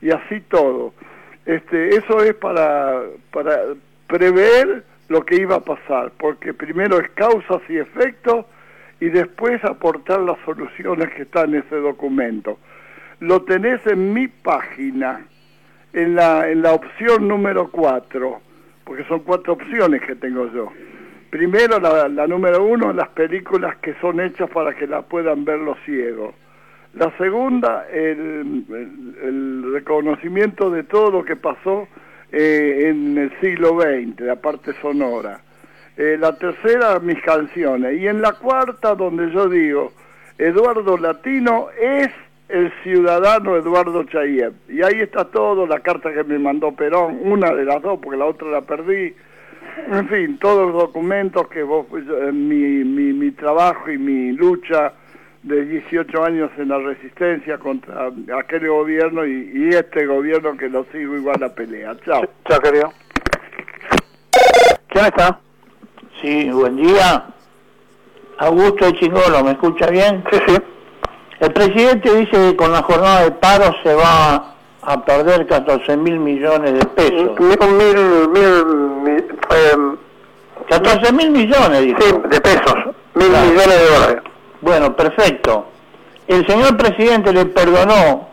y así todo. Eso es para prever lo que iba a pasar, porque primero es causas y efectos y después aportar las soluciones que están en ese documento. Lo tenés en mi página, en la opción número 4, porque son 4 opciones que tengo yo. Primero, la número 1, las películas que son hechas para que la puedan ver los ciegos. La segunda, el reconocimiento de todo lo que pasó en el siglo XX, la parte sonora. La tercera, mis canciones. Y en la cuarta, donde yo digo, Eduardo Latino es el ciudadano Eduardo Chaillet. Y ahí está todo, la carta que me mandó Perón, una de las dos, porque la otra la perdí. En fin, todos los documentos que mi trabajo y mi lucha de 18 años en la resistencia contra aquel gobierno y este gobierno que lo sigo igual a pelea. Chao. Chao, querido. ¿Quién está? Sí, buen día. Augusto de Chingolo, ¿me escucha bien? Sí, sí. El presidente dice que con la jornada de paro se va a perder 14.000 millones de pesos. 14.000 millones, dijo. Sí, de pesos. 1.000 Claro. millones de dólares. Bueno, perfecto. El señor presidente le perdonó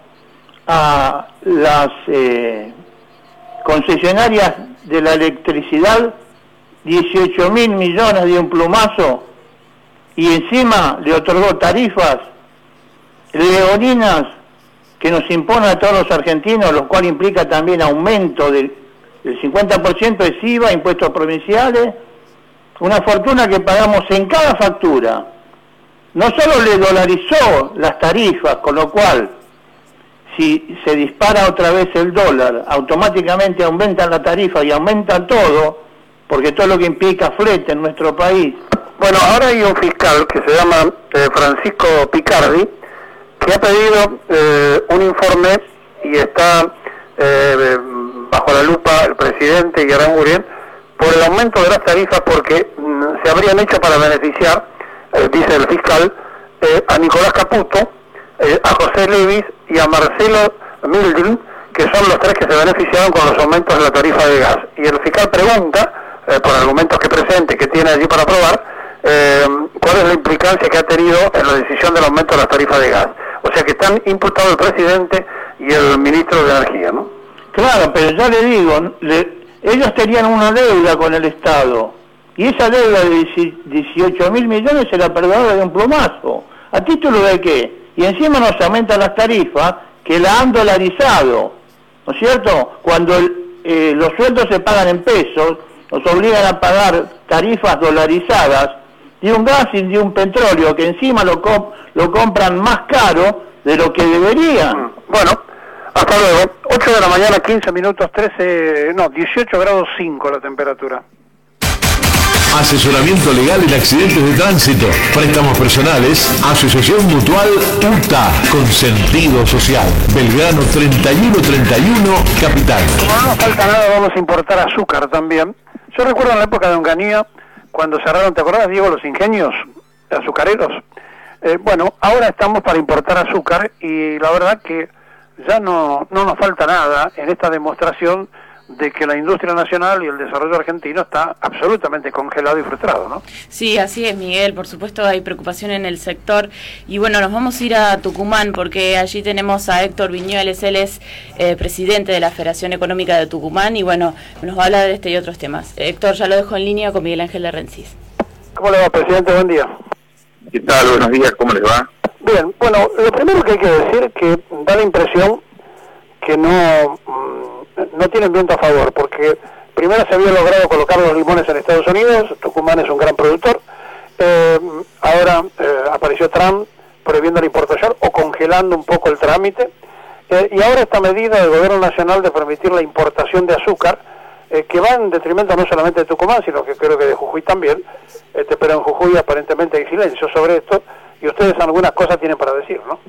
a las concesionarias de la electricidad 18.000 millones de un plumazo y encima le otorgó tarifas leoninas que nos impone a todos los argentinos, lo cual implica también aumento del 50% de IVA, impuestos provinciales, una fortuna que pagamos en cada factura. No solo le dolarizó las tarifas, con lo cual, si se dispara otra vez el dólar, automáticamente aumentan la tarifa y aumentan todo, porque todo lo que implica flete en nuestro país. Bueno, ahora hay un fiscal que se llama Francisco Picardi, que ha pedido un informe y está bajo la lupa el presidente y Aranguren por el aumento de las tarifas porque se habrían hecho para beneficiar, dice el fiscal, a Nicolás Caputo, a José Levis y a Marcelo Mildrin, que son los tres que se beneficiaron con los aumentos de la tarifa de gas. Y el fiscal pregunta, por argumentos que presente, que tiene allí para probar, cuál es la implicancia que ha tenido en la decisión del aumento de la tarifa de gas. O sea que están imputados el presidente y el ministro de Energía, ¿no? Claro, pero ya le digo, ellos tenían una deuda con el Estado, y esa deuda de 18.000 millones se la perdonó de un plumazo. ¿A título de qué? Y encima nos aumentan las tarifas que la han dolarizado, ¿no es cierto? Cuando los sueldos se pagan en pesos, nos obligan a pagar tarifas dolarizadas de un gas y de un petróleo que encima lo compran más caro de lo que deberían. Bueno, hasta luego. 8 de la mañana, 15 minutos, 18 grados 5 la temperatura. Asesoramiento legal en accidentes de tránsito, préstamos personales, Asociación Mutual UTA, con sentido social. Belgrano 3131, Capital. Como no nos falta nada, vamos a importar azúcar también. Yo recuerdo en la época de Onganía, cuando cerraron, ¿te acordás, Diego, los ingenios azucareros? Bueno, ahora estamos para importar azúcar y la verdad que ya no nos falta nada en esta demostración de que la industria nacional y el desarrollo argentino está absolutamente congelado y frustrado, ¿no? Sí, así es, Miguel. Por supuesto hay preocupación en el sector. Y bueno, nos vamos a ir a Tucumán porque allí tenemos a Héctor Viñuales. Él es presidente de la Federación Económica de Tucumán y bueno, nos va a hablar de este y otros temas. Héctor, ya lo dejo en línea con Miguel Ángel Rensis. ¿Cómo le va, presidente? Buen día. ¿Qué tal? Buenos días, ¿cómo les va? Bien, bueno, lo primero que hay que decir es que da la impresión que no tienen viento a favor, porque primero se había logrado colocar los limones en Estados Unidos, Tucumán es un gran productor, ahora apareció Trump prohibiendo la importación o congelando un poco el trámite, y ahora esta medida del gobierno nacional de permitir la importación de azúcar, que va en detrimento no solamente de Tucumán, sino que creo que de Jujuy también, pero en Jujuy aparentemente hay silencio sobre esto, y ustedes algunas cosas tienen para decir, ¿no?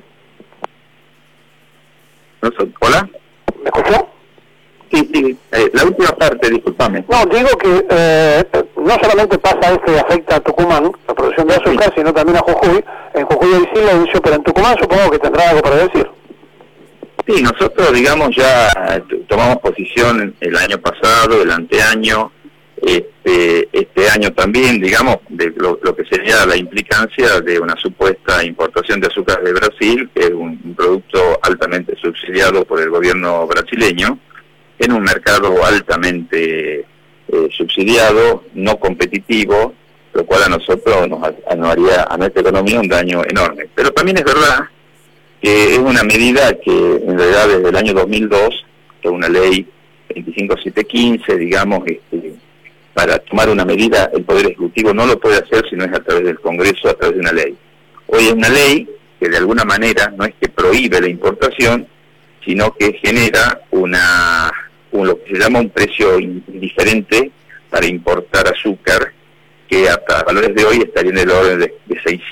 ¿Hola? ¿Me escuchó? Sí, la última parte, discúlpame. No, digo que no solamente pasa esto y afecta a Tucumán, la producción de azúcar, sí, sino también a Jujuy. En Jujuy hay silencio, pero en Tucumán supongo que tendrá algo para decir. Sí, nosotros, digamos, ya tomamos posición el año pasado, el anteaño, este año también, digamos, de lo que sería la implicancia de una supuesta importación de azúcar de Brasil, que es un producto altamente subsidiado por el gobierno brasileño, en un mercado altamente subsidiado, no competitivo, lo cual a nosotros nos haría a nuestra economía un daño enorme. Pero también es verdad que es una medida que en realidad desde el año 2002, que es una ley 25715, digamos, para tomar una medida el Poder Ejecutivo no lo puede hacer si no es a través del Congreso, a través de una ley. Hoy es una ley que de alguna manera no es que prohíbe la importación, sino que genera lo que se llama un precio indiferente para importar azúcar, que hasta valores de hoy estaría en el orden de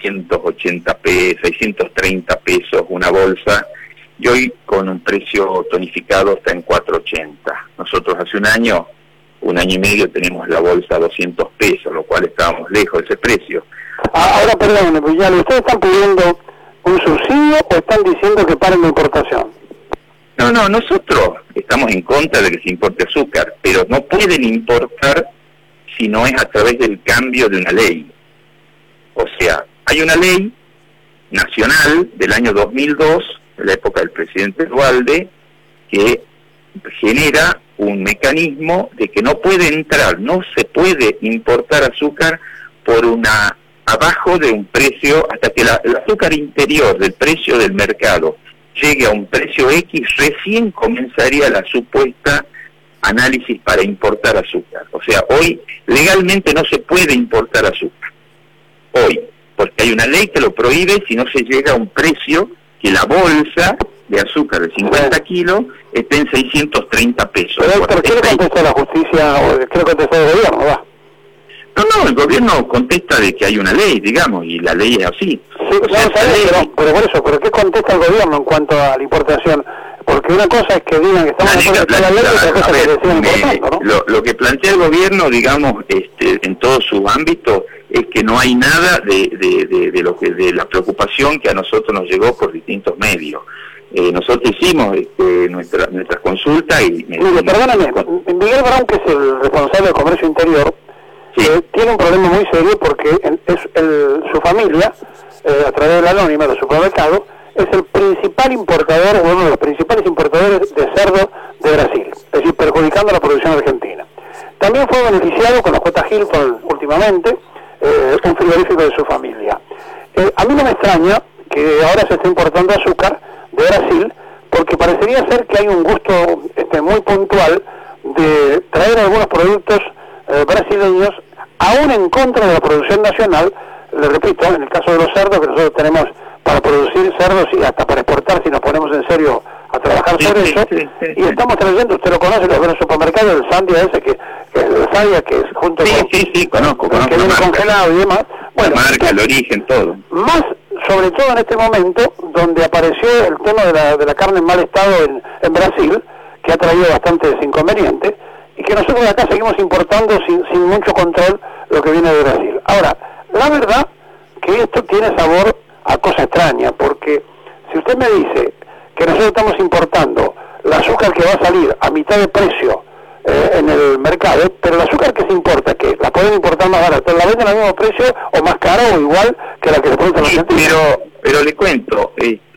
630 pesos una bolsa, y hoy con un precio tonificado está en 480. Nosotros hace un año y medio tenemos la bolsa a 200 pesos, lo cual estábamos lejos de ese precio. Ahora, perdón, Viñales, ¿ustedes están pidiendo un subsidio o están diciendo que paren la importación? No, nosotros estamos en contra de que se importe azúcar, pero no pueden importar si no es a través del cambio de una ley. O sea, hay una ley nacional del año 2002, de la época del presidente Duhalde, que genera un mecanismo de que no se puede importar azúcar por abajo de un precio, hasta que el azúcar interior del precio del mercado llegue a un precio X, recién comenzaría la supuesta análisis para importar azúcar. O sea, hoy legalmente no se puede importar azúcar. Hoy, porque hay una ley que lo prohíbe si no se llega a un precio que la bolsa de azúcar de 50 kilos esté en 630 pesos. ¿Pero qué le contestó la justicia o qué le contestó el gobierno? Va. No, el gobierno contesta de que hay una ley, digamos, y la ley es así. Sí, pero por eso, ¿pero qué contesta el gobierno en cuanto a la importación? Porque una cosa es que digan que estamos de acuerdo con la ley, y otra cosa es que decían importando, ¿no? Lo que plantea el gobierno, digamos, en todos sus ámbitos, es que no hay nada de la preocupación que a nosotros nos llegó por distintos medios. Nosotros hicimos nuestras consultas y... Mire, perdóname, Miguel Brown, que es el responsable del comercio interior, sí, tiene un problema muy serio porque su familia, a través de la anónima del supermercado, es el principal importador, uno de los principales importadores de cerdo de Brasil, es decir, perjudicando la producción argentina. También fue beneficiado con la J. Hilton últimamente, un frigorífico de su familia. A mí no me extraña que ahora se esté importando azúcar de Brasil, porque parecería ser que hay un gusto muy puntual de traer algunos productos brasileños, aún en contra de la producción nacional. Le repito, en el caso de los cerdos, que nosotros tenemos para producir cerdos y hasta para exportar, si nos ponemos en serio a trabajar sobre eso, y estamos trayendo, usted lo conoce, los grandes supermercados, el Sandia ese, que el Sandia, que es junto con conozco que viene congelado y demás. Bueno, la marca, el origen, todo. Más, sobre todo en este momento, donde apareció el tema de la carne en mal estado en Brasil, que ha traído bastantes inconvenientes, y que nosotros de acá seguimos importando sin mucho control lo que viene de Brasil. Ahora, la verdad que esto tiene sabor a cosa extraña, porque si usted me dice que nosotros estamos importando el azúcar que va a salir a mitad de precio en el mercado, pero el azúcar que se importa, que la pueden importar más barata, la venden al mismo precio o más cara o igual que la que se produce en Argentina. Pero le cuento,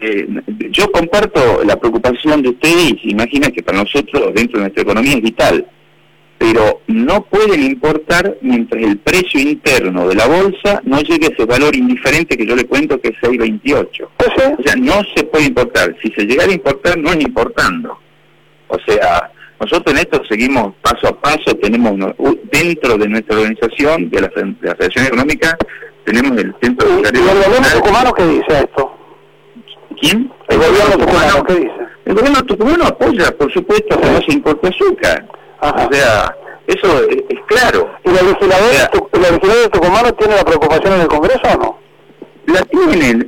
yo comparto la preocupación de ustedes y se imagina que para nosotros dentro de nuestra economía es vital, pero no pueden importar mientras el precio interno de la bolsa no llegue a ese valor indiferente que yo le cuento que es 6.28. O sea, no se puede importar. Si se llegara a importar, no es importando. O sea, nosotros en esto seguimos paso a paso, tenemos dentro de nuestra organización, de la Federación Económica, tenemos el Centro de... ¿Y el gobierno tucumano qué dice esto? ¿Quién? ¿El gobierno tucumano qué dice? El gobierno tucumano apoya, por supuesto, que no se importe azúcar. Ajá. O sea, eso es claro. ¿Y la legisladora de Tucumano tiene la preocupación en el Congreso o no? La tienen,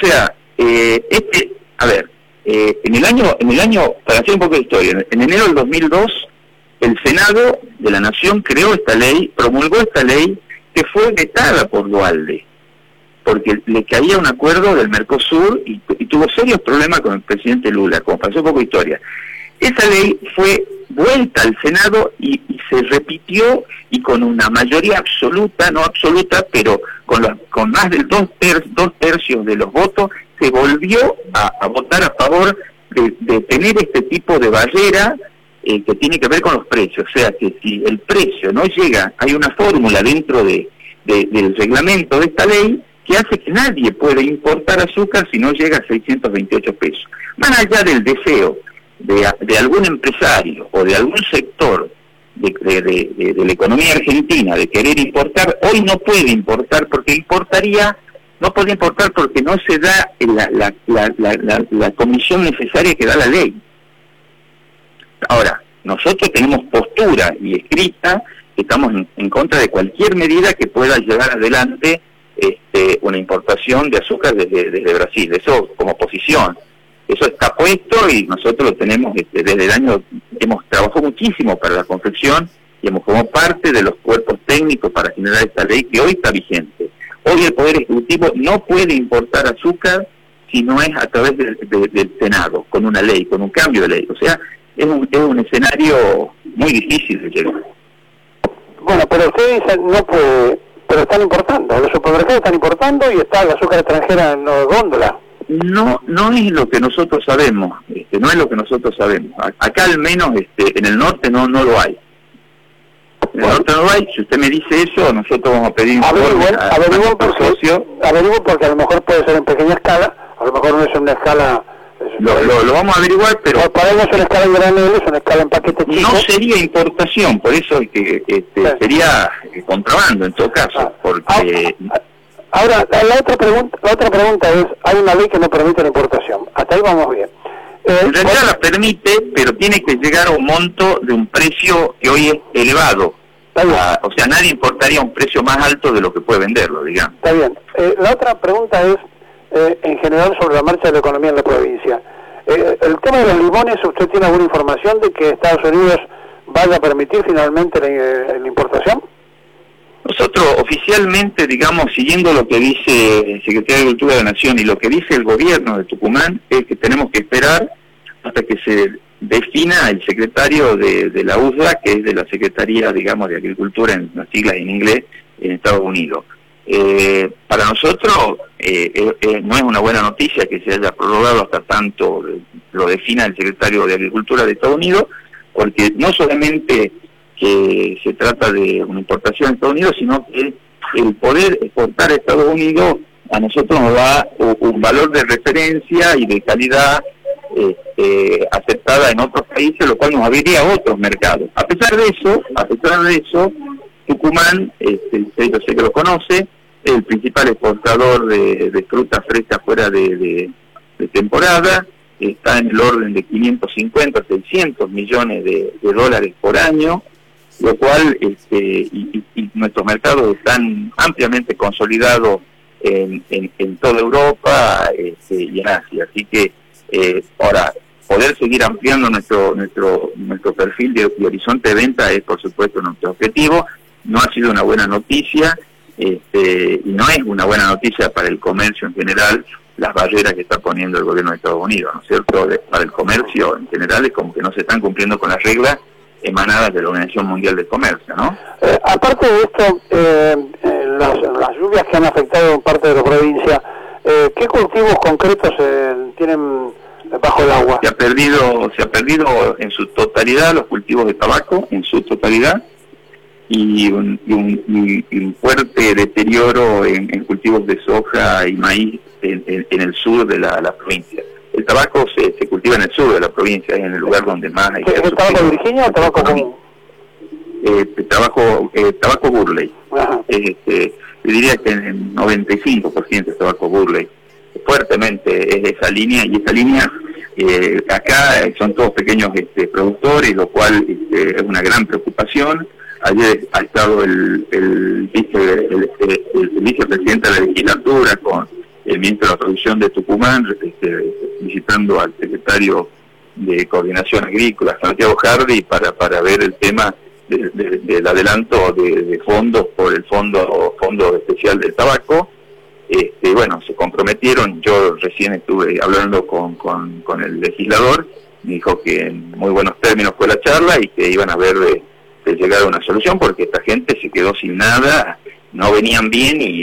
en el año, para hacer un poco de historia, en enero del 2002, el Senado de la Nación creó esta ley, promulgó esta ley, que fue vetada por Duhalde porque le caía un acuerdo del Mercosur y tuvo serios problemas con el presidente Lula, como pasó poco historia. Esa ley fue vuelta al Senado y se repitió, y con una mayoría absoluta, no absoluta, pero con más del dos tercios de los votos, se volvió a votar a favor de tener este tipo de barrera que tiene que ver con los precios. O sea, que si el precio no llega, hay una fórmula dentro del reglamento de esta ley que hace que nadie pueda importar azúcar si no llega a 628 pesos. Más allá del deseo de algún empresario o de algún sector de la economía argentina de querer importar, hoy no puede importar porque no puede importar porque no se da la comisión necesaria que da la ley. Ahora, nosotros tenemos postura y escrita que estamos en contra de cualquier medida que pueda llevar adelante una importación de azúcar desde Brasil. Eso como posición. Eso está puesto y nosotros lo tenemos desde el año, hemos trabajado muchísimo para la confección y hemos como parte de los cuerpos técnicos para generar esta ley que hoy está vigente. Hoy el Poder Ejecutivo no puede importar azúcar si no es a través del Senado, con una ley, con un cambio de ley. O sea, es un escenario muy difícil de llegar. Bueno, pero ustedes dicen no puede, pero están importando, los supermercados están importando y está el azúcar extranjera en góndola. No es lo que nosotros sabemos, no es lo que nosotros sabemos. Acá al menos en el norte no lo hay. En el norte no lo hay. Si usted me dice eso, nosotros vamos a pedir averiguo porque a lo mejor puede ser en pequeña escala, a lo mejor no es una escala. Lo vamos a averiguar, pero para ellos es una escala en granules, una escala en paquete chico. No sería importación, por eso sería contrabando en todo caso, porque ahora la otra pregunta es, hay una ley que no permite la importación, hasta ahí vamos bien. En realidad la permite, pero tiene que llegar a un monto de un precio que hoy es elevado. O sea, nadie importaría un precio más alto de lo que puede venderlo, digamos. Está bien. La otra pregunta es, en general, sobre la marcha de la economía en la provincia. El tema de los limones, ¿usted tiene alguna información de que Estados Unidos vaya a permitir finalmente la importación? Nosotros oficialmente, digamos, siguiendo lo que dice el Secretario de Agricultura de la Nación y lo que dice el gobierno de Tucumán, es que tenemos que esperar hasta que se defina el secretario de la USDA, que es de la Secretaría, digamos, de Agricultura, en las siglas en inglés, en Estados Unidos. Para nosotros no es una buena noticia que se haya prorrogado hasta tanto lo defina el secretario de Agricultura de Estados Unidos, porque no solamente que se trata de una importación a Estados Unidos, sino que el poder exportar a Estados Unidos a nosotros nos da un valor de referencia y de calidad aceptada en otros países, lo cual nos abriría a otros mercados. A pesar de eso, Tucumán, yo sé que lo conoce, es el principal exportador de fruta fresca fuera de temporada, está en el orden de 550, 600 millones de dólares por año, lo cual y nuestros mercados están ampliamente consolidados en toda Europa y en Asia. Así que ahora poder seguir ampliando nuestro perfil de horizonte de venta es por supuesto nuestro objetivo. No ha sido una buena noticia y no es una buena noticia para el comercio en general las barreras que está poniendo el gobierno de Estados Unidos, ¿no es cierto? Para el comercio en general es como que no se están cumpliendo con las reglas emanadas de la Organización Mundial del Comercio, ¿no? Aparte de esto, las lluvias que han afectado en parte de la provincia, ¿qué cultivos concretos tienen bajo el agua? Se ha perdido en su totalidad los cultivos de tabaco, en su totalidad, y un fuerte deterioro en cultivos de soja y maíz en el sur de la provincia. El tabaco se cultiva en el sur de la provincia, en el lugar donde más hay... ¿Es tabaco de Virginia o tabaco común? Tabaco Burley. Yo diría que el 95% es tabaco Burley. Fuertemente es de esa línea, y esa línea acá son todos pequeños productores, lo cual es una gran preocupación. Ayer ha estado el vicepresidente de la legislatura con el ministro de la Producción de Tucumán, visitando al secretario de Coordinación Agrícola, Santiago Hardy, para ver el tema del adelanto de fondos por el fondo especial del tabaco. bueno, se comprometieron. Yo recién estuve hablando con el legislador, me dijo que en muy buenos términos fue la charla y que iban a ver de llegar a una solución, porque esta gente se quedó sin nada, no venían bien y